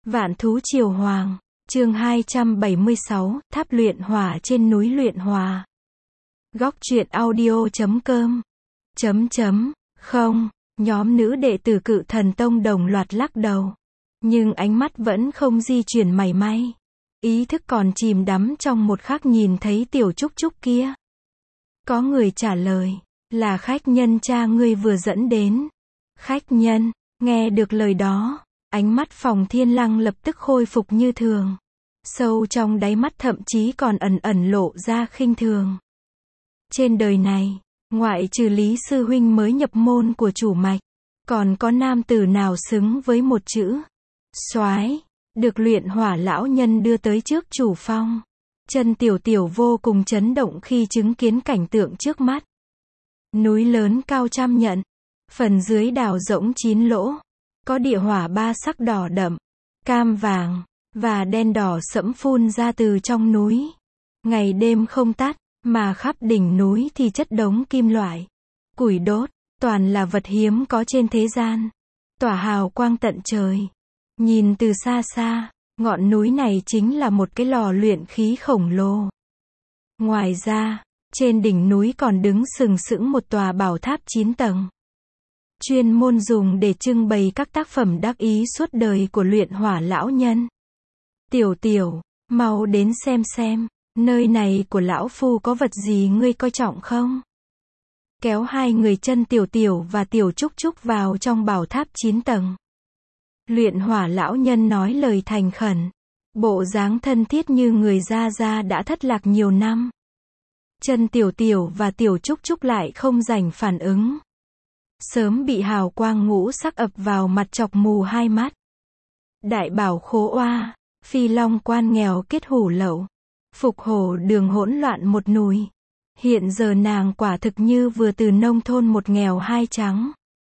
Vạn thú triều hoàng, chương 276, tháp luyện hỏa trên núi luyện hòa. Góc truyện audio.com. Không, nhóm nữ đệ tử Cự Thần Tông đồng loạt lắc đầu. Nhưng ánh mắt vẫn không di chuyển mảy may. Ý thức còn chìm đắm trong một khắc nhìn thấy tiểu Trúc Trúc kia. Có người trả lời, là khách nhân cha ngươi vừa dẫn đến. Khách nhân, nghe được lời đó, ánh mắt Phòng Thiên Lăng lập tức khôi phục như thường. Sâu trong đáy mắt thậm chí còn ẩn ẩn lộ ra khinh thường. Trên đời này, ngoại trừ Lý Sư Huynh mới nhập môn của chủ mạch, còn có nam tử nào xứng với một chữ soái, được luyện hỏa lão nhân đưa tới trước chủ phong. Chân Tiểu Tiểu vô cùng chấn động khi chứng kiến cảnh tượng trước mắt. Núi lớn cao trăm nhận, phần dưới đào rỗng 9 lỗ, có địa hỏa ba sắc đỏ đậm, cam vàng, và đen đỏ sẫm phun ra từ trong núi. Ngày đêm không tắt, mà khắp đỉnh núi thì chất đống kim loại, củi đốt, toàn là vật hiếm có trên thế gian. Tỏa hào quang tận trời. Nhìn từ xa xa, ngọn núi này chính là một cái lò luyện khí khổng lồ. Ngoài ra, trên đỉnh núi còn đứng sừng sững một tòa bảo tháp 9 tầng. Chuyên môn dùng để trưng bày các tác phẩm đắc ý suốt đời của luyện hỏa lão nhân. Tiểu Tiểu, mau đến xem, nơi này của lão phu có vật gì ngươi coi trọng không? Kéo hai người Chân Tiểu Tiểu và Tiểu Trúc Trúc vào trong bảo tháp 9 tầng. Luyện hỏa lão nhân nói lời thành khẩn, bộ dáng thân thiết như người gia đã thất lạc nhiều năm. Chân Tiểu Tiểu và Tiểu Trúc Trúc lại không rảnh phản ứng. Sớm bị hào quang ngũ sắc ập vào mặt chọc mù hai mắt. Đại bảo khố oa, Phi Long quan nghèo kết hủ lậu, Phục hổ đường hỗn loạn một nùi. Hiện giờ nàng quả thực như vừa từ nông thôn một nghèo hai trắng.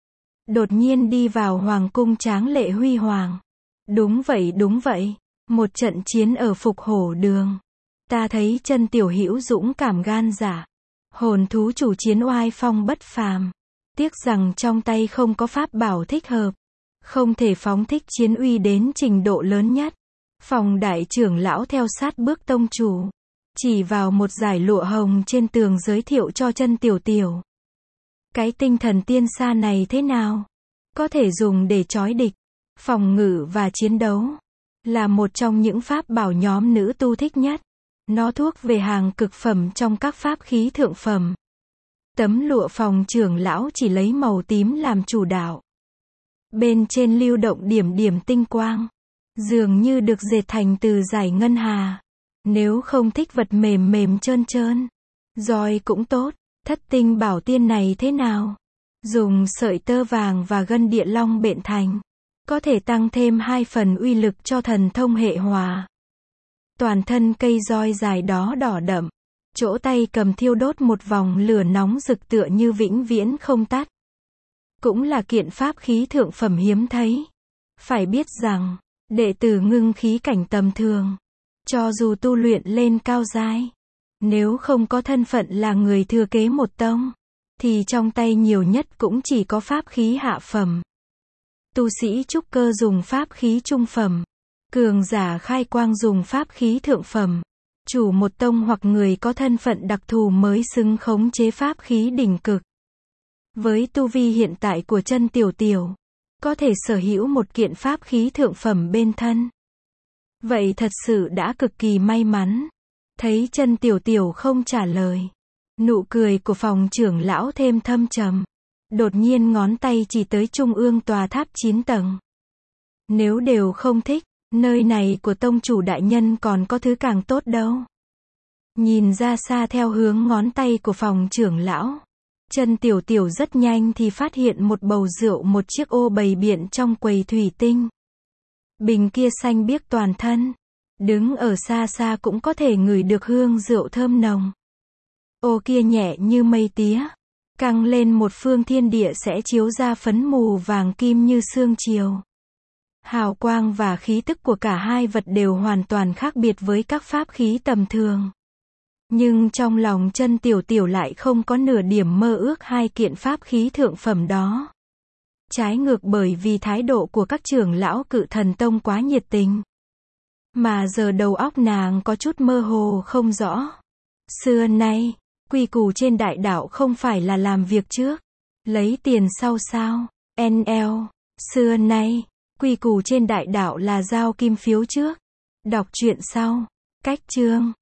Đột nhiên đi vào hoàng cung tráng lệ huy hoàng. Đúng vậy, một trận chiến ở Phục hổ đường. Ta thấy Chân Tiểu hữu dũng cảm gan dạ. Hồn thú chủ chiến oai phong bất phàm. Tiếc rằng trong tay không có pháp bảo thích hợp. Không thể phóng thích chiến uy đến trình độ lớn nhất. Phòng đại trưởng lão theo sát bước tông chủ. Chỉ vào một dải lụa hồng trên tường giới thiệu cho Chân Tiểu Tiểu. Cái tinh thần tiên sa này thế nào? Có thể dùng để trói địch, phòng ngự và chiến đấu. Là một trong những pháp bảo nhóm nữ tu thích nhất. Nó thuộc về hàng cực phẩm trong các pháp khí thượng phẩm. Tấm lụa phòng trưởng lão chỉ lấy màu tím làm chủ đạo. Bên trên lưu động điểm điểm tinh quang. Dường như được dệt thành từ dải ngân hà. Nếu không thích vật mềm mềm trơn trơn, roi cũng tốt. Thất tinh bảo tiên này thế nào? Dùng sợi tơ vàng và gân địa long bện thành. Có thể tăng thêm 2 phần uy lực cho thần thông hệ hỏa. Toàn thân cây roi dài đó đỏ đậm. Chỗ tay cầm thiêu đốt một vòng lửa nóng rực tựa như vĩnh viễn không tắt. Cũng là kiện pháp khí thượng phẩm hiếm thấy. Phải biết rằng, đệ tử ngưng khí cảnh tầm thường, cho dù tu luyện lên cao giai, nếu không có thân phận là người thừa kế một tông, thì trong tay nhiều nhất cũng chỉ có pháp khí hạ phẩm. Tu sĩ trúc cơ dùng pháp khí trung phẩm. Cường giả khai quang dùng pháp khí thượng phẩm. Chủ một tông hoặc người có thân phận đặc thù mới xứng khống chế pháp khí đỉnh cực. Với tu vi hiện tại của Chân Tiểu Tiểu, có thể sở hữu một kiện pháp khí thượng phẩm bên thân. Vậy thật sự đã cực kỳ may mắn. Thấy Chân Tiểu Tiểu không trả lời, nụ cười của phòng trưởng lão thêm thâm trầm. Đột nhiên ngón tay chỉ tới trung ương tòa tháp 9 tầng. Nếu đều không thích, nơi này của tông chủ đại nhân còn có thứ càng tốt đâu. Nhìn ra xa theo hướng ngón tay của phòng trưởng lão, Chân Tiểu Tiểu rất nhanh thì phát hiện một bầu rượu, một chiếc ô bày biện trong quầy thủy tinh. Bình kia xanh biếc toàn thân. Đứng ở xa xa cũng có thể ngửi được hương rượu thơm nồng. Ô kia nhẹ như mây tía. Căng lên một phương thiên địa sẽ chiếu ra phấn mù vàng kim như sương chiều. Hào quang và khí tức của cả hai vật đều hoàn toàn khác biệt với các pháp khí tầm thường. Nhưng trong lòng Chân Tiểu Tiểu lại không có nửa điểm mơ ước hai kiện pháp khí thượng phẩm đó. Trái ngược bởi vì thái độ của các trưởng lão Cự Thần Tông quá nhiệt tình. Mà giờ đầu óc nàng có chút mơ hồ không rõ. Xưa nay, quy củ trên đại đạo không phải là làm việc trước, lấy tiền sau sao? NL. Xưa nay, quy củ trên đại đạo là giao kim phiếu trước, đọc truyện sau. Cách chương